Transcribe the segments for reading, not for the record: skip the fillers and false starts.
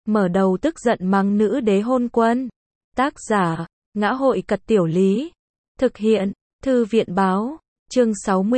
mở đầu tức giận mắng nữ đế hôn quân. Tác giả, Ngã hội Cật Tiểu Lý. Thực hiện, Thư viện Báo. Chương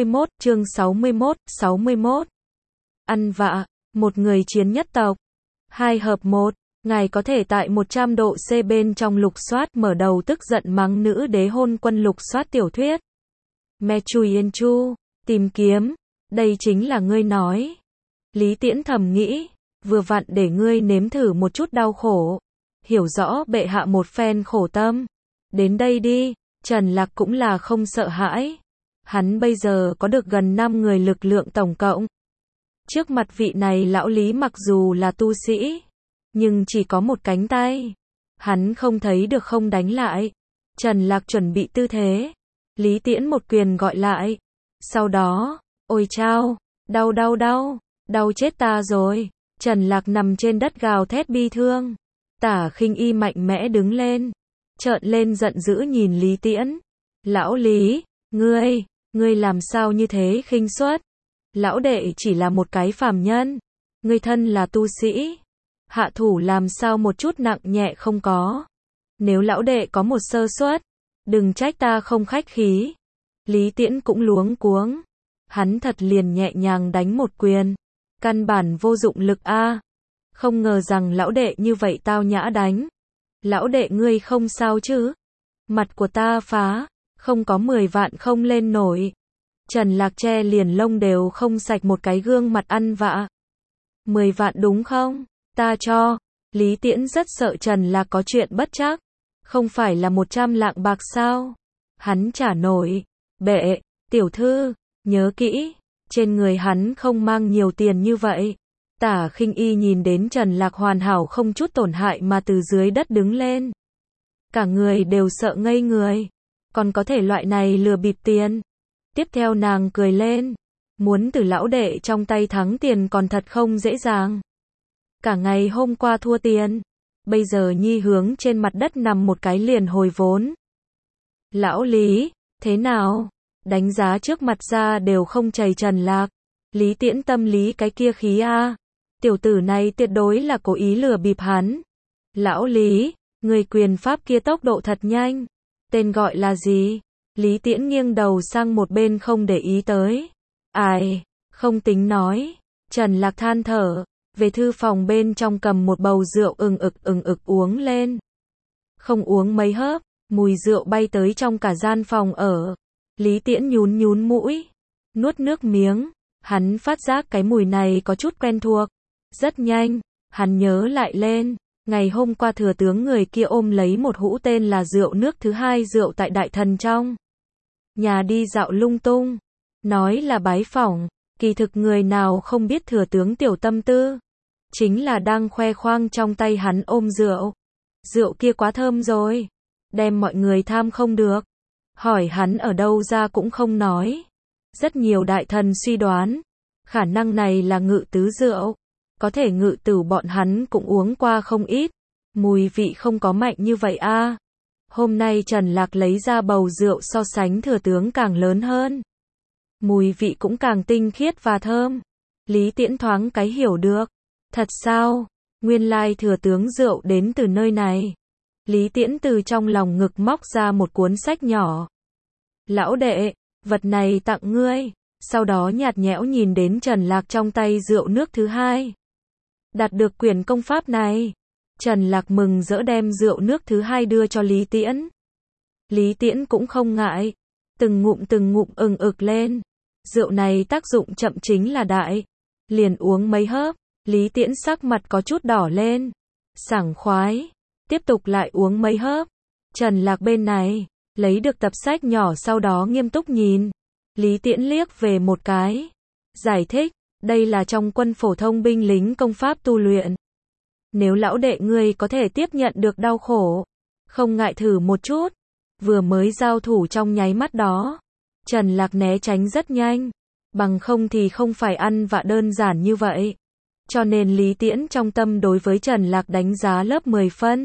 61, 61. Ăn vạ, một người chiến nhất tộc. 2 hợp 1. Ngài có thể tại 100 độ C bên trong lục soát mở đầu tức giận mắng nữ đế hôn quân lục soát tiểu thuyết. Me Chui Yên Chu, tìm kiếm, đây chính là ngươi nói. Lý Tiễn thầm nghĩ, vừa vặn để ngươi nếm thử một chút đau khổ, hiểu rõ bệ hạ một phen khổ tâm. Đến đây đi, Trần Lạc cũng là không sợ hãi. Hắn bây giờ có được gần 5 người lực lượng tổng cộng. Trước mặt vị này lão Lý mặc dù là tu sĩ, nhưng chỉ có một cánh tay. Hắn không thấy được không đánh lại. Trần Lạc chuẩn bị tư thế. Lý Tiễn một quyền gọi lại. Sau đó, ôi chao, đau chết ta rồi. Trần Lạc nằm trên đất gào thét bi thương. Tả Khinh Y mạnh mẽ đứng lên, trợn lên giận dữ nhìn Lý Tiễn. Lão Lý, ngươi làm sao như thế khinh suất? Lão đệ chỉ là một cái phàm nhân, ngươi thân là tu sĩ, hạ thủ làm sao một chút nặng nhẹ không có. Nếu lão đệ có một sơ suất, đừng trách ta không khách khí. Lý Tiễn cũng luống cuống, hắn thật liền nhẹ nhàng đánh một quyền, căn bản vô dụng lực a. Không ngờ rằng lão đệ như vậy tao nhã đánh. Lão đệ ngươi không sao chứ? Mặt của ta phá, không có 10 vạn không lên nổi. Trần Lạc che liền lông đều không sạch một cái gương mặt ăn vạ. 10 vạn đúng không? Ta cho. Lý Tiễn rất sợ Trần Lạc có chuyện bất trắc. Không phải là 100 lạng bạc sao? Hắn trả nổi. Bệ, tiểu thư, nhớ kỹ, trên người hắn không mang nhiều tiền như vậy. Tả Khinh Y nhìn đến Trần Lạc hoàn hảo không chút tổn hại mà từ dưới đất đứng lên. Cả người đều sợ ngây người. Còn có thể loại này lừa bịp tiền. Tiếp theo nàng cười lên. Muốn từ lão đệ trong tay thắng tiền còn thật không dễ dàng. Cả ngày hôm qua thua tiền. Bây giờ nhi hướng trên mặt đất nằm một cái liền hồi vốn. Lão Lý, thế nào? Đánh giá trước mặt ra đều không chày Trần Lạc. Lý Tiễn tâm lý cái kia khí a. Tiểu tử này tuyệt đối là cố ý lừa bịp hắn. Lão Lý, người quyền pháp kia tốc độ thật nhanh. Tên gọi là gì? Lý Tiễn nghiêng đầu sang một bên không để ý tới. Ai, không tính nói. Trần Lạc than thở, về thư phòng bên trong cầm một bầu rượu ừng ực uống lên. Không uống mấy hớp, mùi rượu bay tới trong cả gian phòng ở. Lý Tiễn nhún mũi, nuốt nước miếng. Hắn phát giác cái mùi này có chút quen thuộc. Rất nhanh, hắn nhớ lại lên. Ngày hôm qua thừa tướng người kia ôm lấy một hũ tên là rượu nước thứ 2 rượu tại Đại Thần trong nhà đi dạo lung tung. Nói là bái phỏng, kỳ thực người nào không biết thừa tướng tiểu tâm tư. Chính là đang khoe khoang trong tay hắn ôm rượu. Rượu kia quá thơm rồi. Đem mọi người tham không được. Hỏi hắn ở đâu ra cũng không nói. Rất nhiều đại thần suy đoán. Khả năng này là ngự tứ rượu. Có thể ngự tử bọn hắn cũng uống qua không ít. Mùi vị không có mạnh như vậy a. Hôm nay Trần Lạc lấy ra bầu rượu so sánh thừa tướng càng lớn hơn. Mùi vị cũng càng tinh khiết và thơm. Lý Tiễn thoáng cái hiểu được. Thật sao? Nguyên lai thừa tướng rượu đến từ nơi này. Lý Tiễn từ trong lòng ngực móc ra một cuốn sách nhỏ. Lão đệ, vật này tặng ngươi. Sau đó nhạt nhẽo nhìn đến Trần Lạc trong tay rượu nước thứ 2. Đạt được quyển công pháp này. Trần Lạc mừng rỡ đem rượu nước thứ 2 đưa cho Lý Tiễn. Lý Tiễn cũng không ngại. Từng ngụm ừng ực lên. Rượu này tác dụng chậm chính là đại. Liền uống mấy hớp. Lý Tiễn sắc mặt có chút đỏ lên. Sảng khoái. Tiếp tục lại uống mấy hớp. Trần Lạc bên này, lấy được tập sách nhỏ sau đó nghiêm túc nhìn. Lý Tiễn liếc về một cái. Giải thích, đây là trong quân phổ thông binh lính công pháp tu luyện. Nếu lão đệ ngươi có thể tiếp nhận được đau khổ, không ngại thử một chút. Vừa mới giao thủ trong nháy mắt đó, Trần Lạc né tránh rất nhanh. Bằng không thì không phải ăn vạ đơn giản như vậy. Cho nên Lý Tiễn trong tâm đối với Trần Lạc đánh giá lớp 10 phân.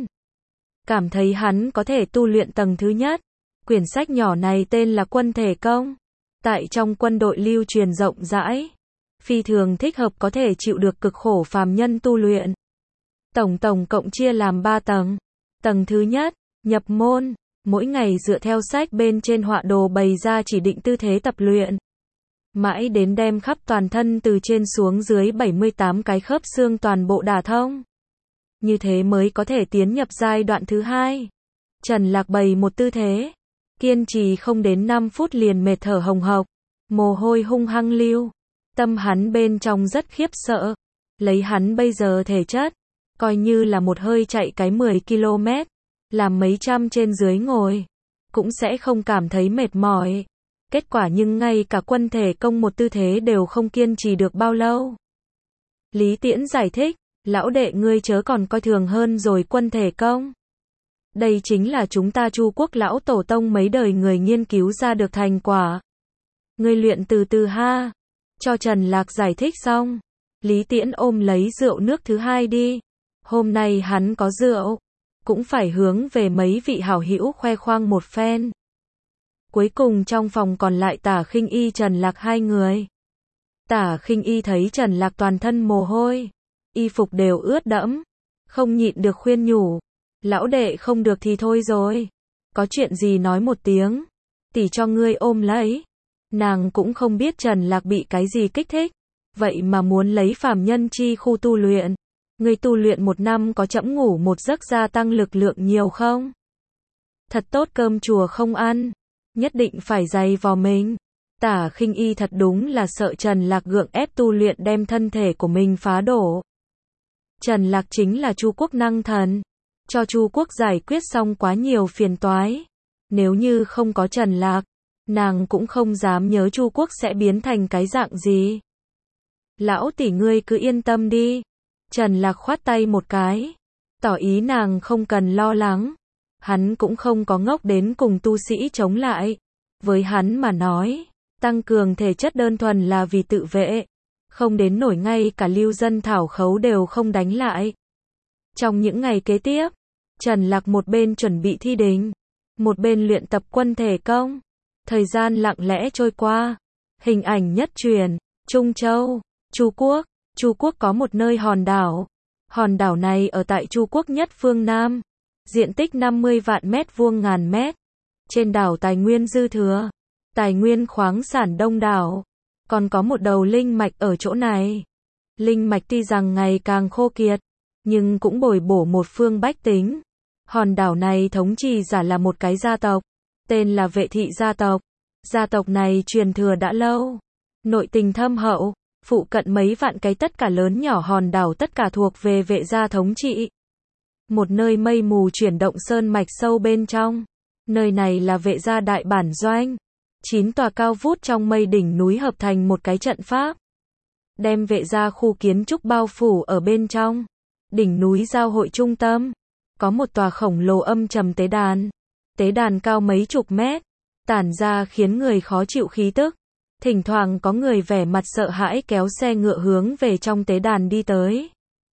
Cảm thấy hắn có thể tu luyện tầng thứ nhất. Quyển sách nhỏ này tên là Quân Thể Công. Tại trong quân đội lưu truyền rộng rãi. Phi thường thích hợp có thể chịu được cực khổ phàm nhân tu luyện. tổng cộng chia làm 3 tầng. Tầng thứ nhất, nhập môn, mỗi ngày dựa theo sách bên trên họa đồ bày ra chỉ định tư thế tập luyện. Mãi đến đem khắp toàn thân từ trên xuống dưới 78 cái khớp xương toàn bộ đả thông. Như thế mới có thể tiến nhập giai đoạn thứ hai. Trần Lạc bày một tư thế, kiên trì không đến 5 phút liền mệt thở hồng hộc, mồ hôi hung hăng lưu. Tâm hắn bên trong rất khiếp sợ, lấy hắn bây giờ thể chất, coi như là một hơi chạy cái 10 km, làm mấy trăm trên dưới ngồi, cũng sẽ không cảm thấy mệt mỏi. Kết quả nhưng ngay cả quân thể công một tư thế đều không kiên trì được bao lâu. Lý Tiễn giải thích, lão đệ ngươi chớ còn coi thường hơn rồi quân thể công. Đây chính là chúng ta Chu quốc lão tổ tông mấy đời người nghiên cứu ra được thành quả. Ngươi luyện từ từ ha. Cho Trần Lạc giải thích xong, Lý Tiễn ôm lấy rượu nước thứ hai đi. Hôm nay hắn có rượu, cũng phải hướng về mấy vị hảo hữu khoe khoang một phen. Cuối cùng trong phòng còn lại Tả Khinh Y Trần Lạc hai người. Tả Khinh Y thấy Trần Lạc toàn thân mồ hôi, y phục đều ướt đẫm, không nhịn được khuyên nhủ, lão đệ không được thì thôi rồi, có chuyện gì nói một tiếng, tỷ cho ngươi ôm lấy. Nàng cũng không biết Trần Lạc bị cái gì kích thích, vậy mà muốn lấy phàm nhân chi khu tu luyện. Ngươi tu luyện 1 năm có chẫm ngủ một giấc gia tăng lực lượng nhiều không? Thật tốt cơm chùa không ăn, nhất định phải dày vò mình. Tả Khinh Y thật đúng là sợ Trần Lạc gượng ép tu luyện đem thân thể của mình phá đổ. Trần Lạc chính là Chu quốc năng thần, cho Chu quốc giải quyết xong quá nhiều phiền toái. Nếu như không có Trần Lạc, nàng cũng không dám nhớ Chu quốc sẽ biến thành cái dạng gì. Lão tỷ ngươi cứ yên tâm đi. Trần Lạc khoát tay một cái, tỏ ý nàng không cần lo lắng. Hắn cũng không có ngốc đến cùng tu sĩ chống lại. Với hắn mà nói, tăng cường thể chất đơn thuần là vì tự vệ, không đến nổi ngay cả lưu dân thảo khấu đều không đánh lại. Trong những ngày kế tiếp, Trần Lạc một bên chuẩn bị thi đình, một bên luyện tập quân thể công. Thời gian lặng lẽ trôi qua, hình ảnh nhất truyền, Trung Châu, Chu quốc. Chu quốc có một nơi hòn đảo. Hòn đảo này ở tại Chu quốc nhất phương Nam, diện tích 50 vạn mét vuông ngàn mét. Trên đảo tài nguyên dư thừa, tài nguyên khoáng sản đông đảo, còn có một đầu linh mạch ở chỗ này. Linh mạch tuy rằng ngày càng khô kiệt, nhưng cũng bồi bổ một phương bách tính. Hòn đảo này thống trị giả là một cái gia tộc, tên là Vệ Thị gia tộc. Gia tộc này truyền thừa đã lâu, nội tình thâm hậu. Phụ cận mấy vạn cái tất cả lớn nhỏ hòn đảo tất cả thuộc về Vệ gia thống trị. Một nơi mây mù chuyển động sơn mạch sâu bên trong. Nơi này là Vệ gia đại bản doanh. 9 tòa cao vút trong mây đỉnh núi hợp thành một cái trận pháp, đem Vệ gia khu kiến trúc bao phủ ở bên trong. Đỉnh núi giao hội trung tâm, có một tòa khổng lồ âm trầm tế đàn. Tế đàn cao mấy chục mét, tản ra khiến người khó chịu khí tức. Thỉnh thoảng có người vẻ mặt sợ hãi kéo xe ngựa hướng về trong tế đàn đi tới.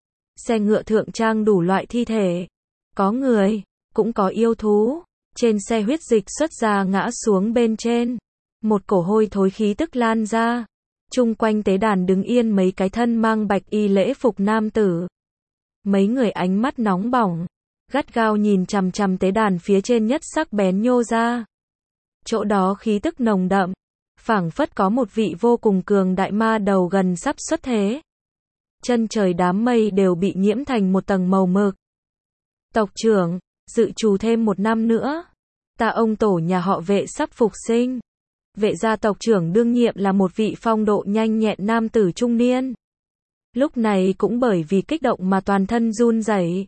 Xe ngựa thượng trang đủ loại thi thể. Có người, cũng có yêu thú. Trên xe huyết dịch xuất ra ngã xuống bên trên. Một cổ hôi thối khí tức lan ra. Chung quanh tế đàn đứng yên mấy cái thân mang bạch y lễ phục nam tử. Mấy người ánh mắt nóng bỏng, gắt gao nhìn chằm chằm tế đàn phía trên nhất sắc bén nhô ra. Chỗ đó khí tức nồng đậm, phảng phất có một vị vô cùng cường đại ma đầu gần sắp xuất thế. Chân trời đám mây đều bị nhiễm thành một tầng màu mực. Tộc trưởng, dự trù thêm 1 năm nữa, ta ông tổ nhà họ Vệ sắp phục sinh. Vệ gia tộc trưởng đương nhiệm là một vị phong độ nhanh nhẹn nam tử trung niên. Lúc này cũng bởi vì kích động mà toàn thân run rẩy.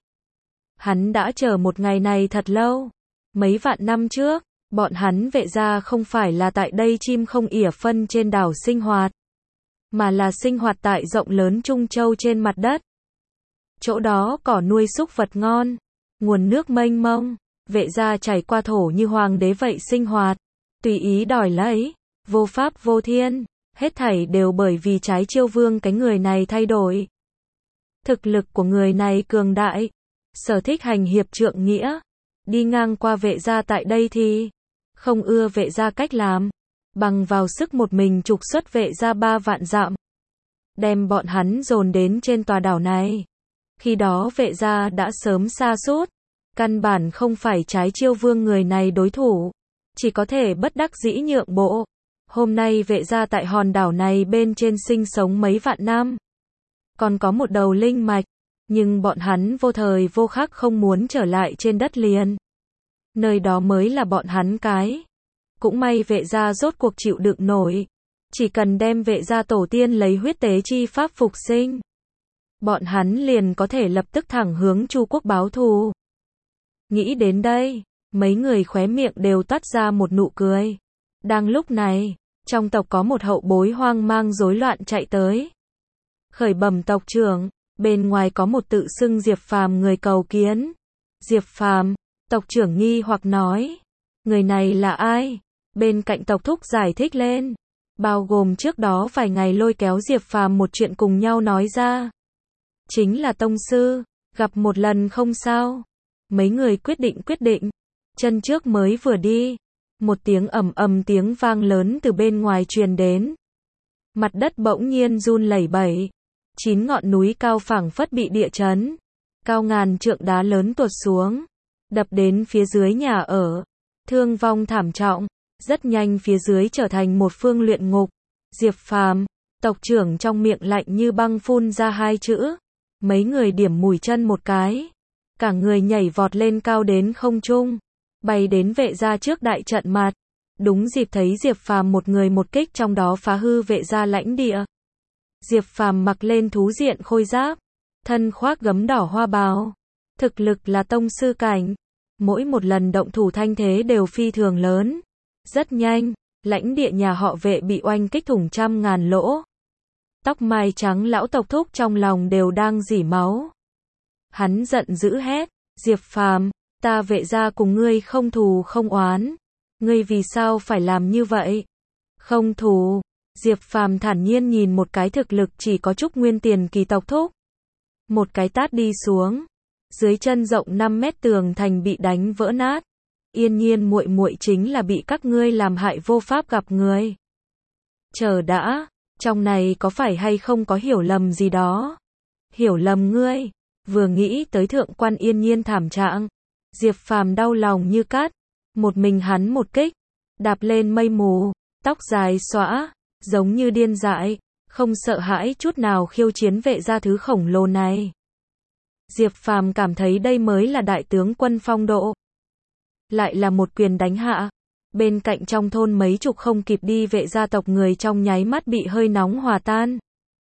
Hắn đã chờ một ngày này thật lâu. Mấy vạn năm trước, bọn hắn Vệ gia không phải là tại đây chim không ỉa phân trên đảo sinh hoạt, mà là sinh hoạt tại rộng lớn Trung Châu trên mặt đất. Chỗ đó cỏ nuôi súc vật ngon, nguồn nước mênh mông, Vệ gia trải qua thổ như hoàng đế vậy sinh hoạt, tùy ý đòi lấy, vô pháp vô thiên, hết thảy đều bởi vì trái chiêu vương cái người này thay đổi. Thực lực của người này cường đại, sở thích hành hiệp trượng nghĩa, đi ngang qua Vệ gia tại đây thì không ưa Vệ gia cách làm, bằng vào sức một mình trục xuất Vệ gia 3 vạn dặm, đem bọn hắn dồn đến trên tòa đảo này. Khi đó vệ gia đã sớm sa sút, căn bản không phải Trái Chiêu Vương người này đối thủ, chỉ có thể bất đắc dĩ nhượng bộ. Hôm nay vệ gia tại hòn đảo này bên trên sinh sống mấy vạn năm, còn có một đầu linh mạch, nhưng bọn hắn vô thời vô khắc không muốn trở lại trên đất liền. Nơi đó mới là bọn hắn cái. Cũng may vệ gia rốt cuộc chịu đựng nổi. Chỉ cần đem vệ gia tổ tiên lấy huyết tế chi pháp phục sinh, bọn hắn liền có thể lập tức thẳng hướng Chu quốc báo thù. Nghĩ đến đây, mấy người khóe miệng đều toát ra một nụ cười. Đang lúc này, trong tộc có một hậu bối hoang mang rối loạn chạy tới. Khởi bẩm tộc trưởng, bên ngoài có một tự xưng Diệp Phàm người cầu kiến. Diệp Phàm, tộc trưởng nghi hoặc nói. Người này là ai? Bên cạnh tộc thúc giải thích lên. Bao gồm trước đó vài ngày lôi kéo Diệp Phàm một chuyện cùng nhau nói ra. Chính là tông sư, gặp một lần không sao. Mấy người quyết định. Chân trước mới vừa đi, một tiếng ầm ầm tiếng vang lớn từ bên ngoài truyền đến. Mặt đất bỗng nhiên run lẩy bẩy. 9 ngọn núi cao phảng phất bị địa chấn. Cao ngàn trượng đá lớn tuột xuống, đập đến phía dưới nhà ở. Thương vong thảm trọng, rất nhanh phía dưới trở thành một phương luyện ngục. Diệp Phàm, tộc trưởng trong miệng lạnh như băng phun ra 2 chữ. Mấy người điểm mũi chân một cái. Cả người nhảy vọt lên cao đến không trung, bay đến vệ gia trước đại trận mặt. Đúng dịp thấy Diệp Phàm một người một kích trong đó phá hư vệ gia lãnh địa. Diệp Phàm mặc lên thú diện khôi giáp, thân khoác gấm đỏ hoa bào, thực lực là tông sư cảnh, mỗi một lần động thủ thanh thế đều phi thường lớn. Rất nhanh, lãnh địa nhà họ Vệ bị oanh kích thủng trăm ngàn lỗ. Tóc mai trắng lão tộc thúc trong lòng đều đang rỉ máu. Hắn giận dữ hét, Diệp Phàm, ta Vệ gia cùng ngươi không thù không oán, ngươi vì sao phải làm như vậy? Không thù. Diệp Phàm thản nhiên nhìn một cái thực lực chỉ có Trúc Nguyên Tiền kỳ tộc thúc. Một cái tát đi xuống, dưới chân rộng 5 mét tường thành bị đánh vỡ nát. Yên Nhiên muội muội chính là bị các ngươi làm hại vô pháp gặp người. Chờ đã, trong này có phải hay không có hiểu lầm gì đó? Hiểu lầm ngươi? Vừa nghĩ tới thượng quan Yên Nhiên thảm trạng, Diệp Phàm đau lòng như cát. Một mình hắn một kích, đạp lên mây mù, tóc dài xõa, giống như điên dại, không sợ hãi chút nào khiêu chiến vệ gia thứ khổng lồ này. Diệp Phàm cảm thấy đây mới là đại tướng quân phong độ. Lại là một quyền đánh hạ. Bên cạnh trong thôn mấy chục không kịp đi vệ gia tộc người trong nháy mắt bị hơi nóng hòa tan.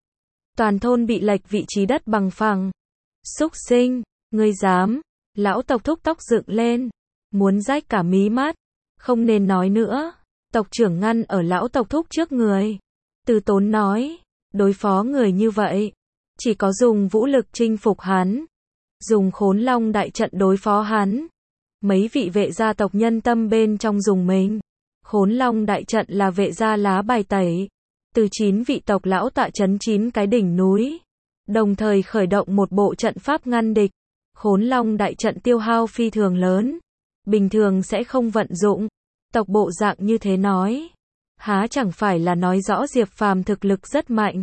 Toàn thôn bị lệch vị trí đất bằng phẳng. Xúc sinh, ngươi dám? Lão tộc thúc tóc dựng lên, muốn rách cả mí mắt. Không nên nói nữa. Tộc trưởng ngăn ở lão tộc thúc trước người. Từ tốn nói, đối phó người như vậy, chỉ có dùng vũ lực chinh phục hắn, dùng khốn long đại trận đối phó hắn. Mấy vị vệ gia tộc nhân tâm bên trong dùng mình. Khốn long đại trận là vệ gia lá bài tẩy. Từ 9 vị tộc lão tọa trấn 9 cái đỉnh núi, đồng thời khởi động một bộ trận pháp ngăn địch. Khốn long đại trận tiêu hao phi thường lớn, bình thường sẽ không vận dụng. Tộc bộ dạng như thế nói, há chẳng phải là nói rõ Diệp Phàm thực lực rất mạnh.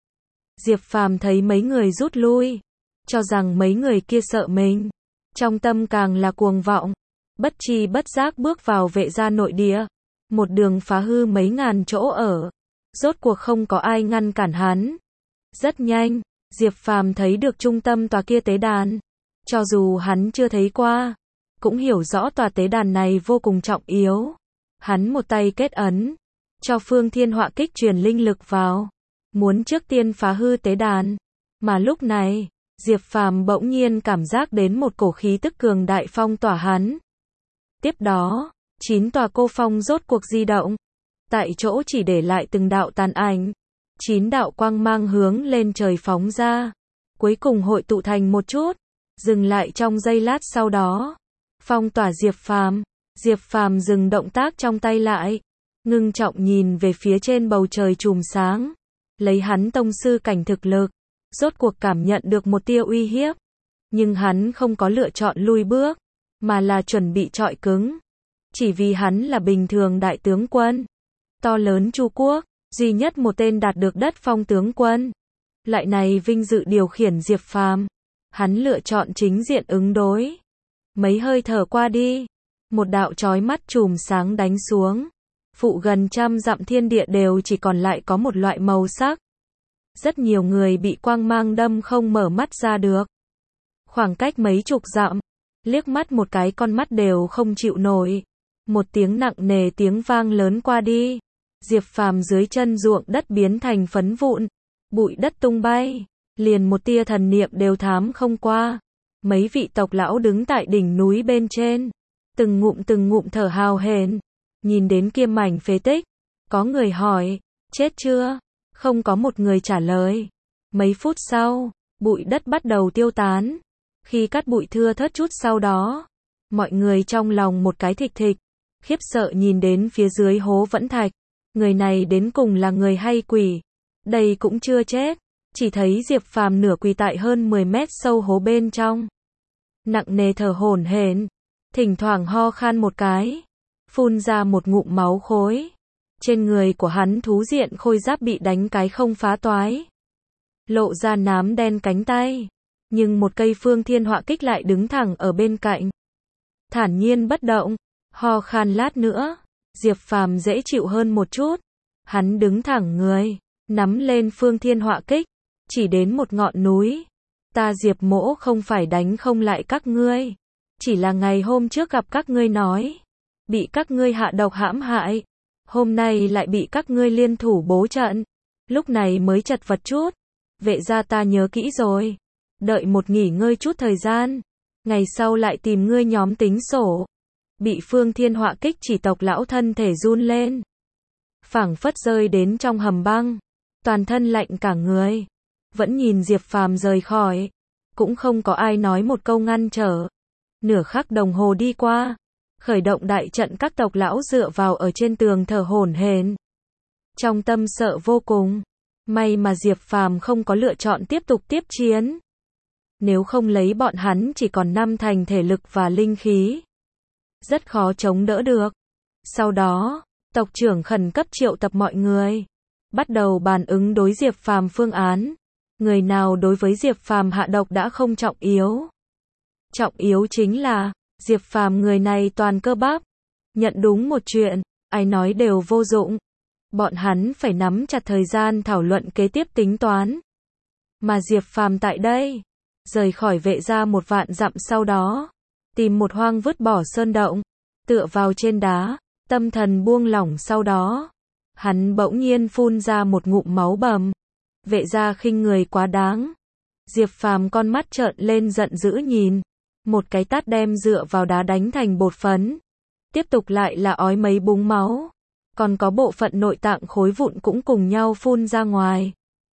Diệp Phàm thấy mấy người rút lui, cho rằng mấy người kia sợ mình, trong tâm càng là cuồng vọng, bất tri bất giác bước vào vệ gia nội địa, một đường phá hư mấy ngàn chỗ ở, rốt cuộc không có ai ngăn cản hắn. Rất nhanh, Diệp Phàm thấy được trung tâm tòa kia tế đàn, cho dù hắn chưa thấy qua, cũng hiểu rõ tòa tế đàn này vô cùng trọng yếu. Hắn một tay kết ấn, cho Phương Thiên Họa kích truyền linh lực vào, muốn trước tiên phá hư tế đàn. Mà lúc này, Diệp Phàm bỗng nhiên cảm giác đến một cổ khí tức cường đại phong tỏa hắn. Tiếp đó, 9 tòa cô phong rốt cuộc di động, tại chỗ chỉ để lại từng đạo tàn ảnh. 9 đạo quang mang hướng lên trời phóng ra, cuối cùng hội tụ thành một chút, dừng lại trong giây lát sau đó. Phong tỏa Diệp Phàm. Diệp Phàm dừng động tác trong tay lại, ngưng trọng nhìn về phía trên bầu trời chùm sáng. Lấy hắn tông sư cảnh thực lực, rốt cuộc cảm nhận được một tia uy hiếp. Nhưng hắn không có lựa chọn lui bước, mà là chuẩn bị chọi cứng. Chỉ vì hắn là bình thường đại tướng quân. To lớn Chu quốc, duy nhất một tên đạt được đất phong tướng quân. Lại này vinh dự điều khiển Diệp Phàm. hắn lựa chọn chính diện ứng đối. Mấy hơi thở qua đi, một đạo chói mắt chùm sáng đánh xuống. Phụ gần trăm dặm thiên địa đều chỉ còn lại có một loại màu sắc. Rất nhiều người bị quang mang đâm không mở mắt ra được. Khoảng cách mấy chục dặm, liếc mắt một cái con mắt đều không chịu nổi. Một tiếng nặng nề tiếng vang lớn qua đi. Diệp Phàm dưới chân ruộng đất biến thành phấn vụn, bụi đất tung bay, liền một tia thần niệm đều thám không qua. Mấy vị tộc lão đứng tại đỉnh núi bên trên, từng ngụm thở hào hển, nhìn đến kia mảnh phế tích, có người hỏi, chết chưa? Không có một người trả lời. Mấy phút sau, bụi đất bắt đầu tiêu tán. Khi cát bụi thưa thớt chút sau đó, mọi người trong lòng một cái thịch thịch, khiếp sợ nhìn đến phía dưới hố vẫn thạch. Người này đến cùng là người hay quỷ? Đây cũng chưa chết, chỉ thấy Diệp Phàm nửa quỳ tại hơn 10 mét sâu hố bên trong. Nặng nề thở hổn hển, thỉnh thoảng ho khan một cái, phun ra một ngụm máu khối. Trên người của hắn thú diện khôi giáp bị đánh cái không phá toái, lộ ra nám đen cánh tay, nhưng một cây phương thiên họa kích lại đứng thẳng ở bên cạnh, thản nhiên bất động. Ho khan lát nữa, Diệp Phàm dễ chịu hơn một chút. Hắn đứng thẳng người, nắm lên phương thiên họa kích, chỉ đến một ngọn núi. Ta Diệp Mỗ không phải đánh không lại các ngươi, chỉ là ngày hôm trước gặp các ngươi nói, bị các ngươi hạ độc hãm hại, hôm nay lại bị các ngươi liên thủ bố trận, lúc này mới chật vật chút. Vệ gia ta nhớ kỹ rồi, đợi một nghỉ ngơi chút thời gian, ngày sau lại tìm ngươi nhóm tính sổ. Bị phương thiên họa kích chỉ tộc lão thân thể run lên, phảng phất rơi đến trong hầm băng, toàn thân lạnh cả người, vẫn nhìn Diệp Phàm rời khỏi, cũng không có ai nói một câu ngăn trở. Nửa khắc đồng hồ đi qua, khởi động đại trận, các tộc lão dựa vào ở trên tường thở hổn hển, trong tâm sợ vô cùng. May mà Diệp Phàm không có lựa chọn tiếp tục tiếp chiến, nếu không lấy bọn hắn chỉ còn 5 thành thể lực và linh khí, rất khó chống đỡ được. Sau đó, tộc trưởng khẩn cấp triệu tập mọi người, bắt đầu bàn ứng đối Diệp Phàm phương án. Người nào đối với Diệp Phàm hạ độc đã không trọng yếu. Trọng yếu chính là, Diệp Phàm người này toàn cơ bắp. Nhận đúng một chuyện, ai nói đều vô dụng. Bọn hắn phải nắm chặt thời gian thảo luận kế tiếp tính toán. Mà Diệp Phàm tại đây, rời khỏi Vệ gia 1 vạn dặm sau đó, tìm một hoang vứt bỏ sơn động, tựa vào trên đá, tâm thần buông lỏng. Sau đó, hắn bỗng nhiên phun ra một ngụm máu bầm. Vệ gia khinh người quá đáng. Diệp Phàm con mắt trợn lên giận dữ nhìn, một cái tát đem dựa vào đá đánh thành bột phấn. Tiếp tục lại là ói mấy búng máu, còn có bộ phận nội tạng khối vụn cũng cùng nhau phun ra ngoài.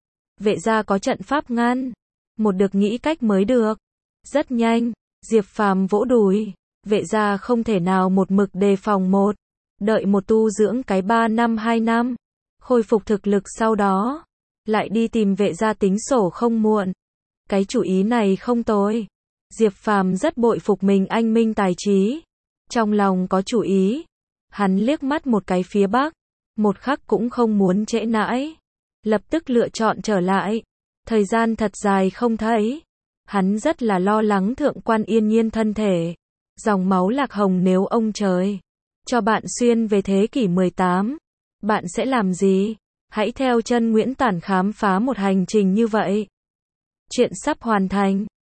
Vệ gia có trận pháp ngăn, một được nghĩ cách mới được. Rất nhanh, Diệp Phàm vỗ đùi, vệ gia không thể nào một mực đề phòng một, đợi một tu dưỡng cái 3 năm 2 năm, khôi phục thực lực sau đó, lại đi tìm vệ gia tính sổ không muộn. Cái chủ ý này không tồi. Diệp Phàm rất bội phục mình anh minh tài trí, trong lòng có chủ ý. Hắn liếc mắt một cái phía bắc, một khắc cũng không muốn trễ nãi, lập tức lựa chọn trở lại. Thời gian thật dài không thấy, hắn rất là lo lắng Thượng quan Yên Nhiên thân thể. Dòng máu lạc hồng, nếu ông trời cho bạn xuyên về thế kỷ 18, bạn sẽ làm gì? Hãy theo chân Nguyễn Tản khám phá một hành trình như vậy. Chuyện sắp hoàn thành.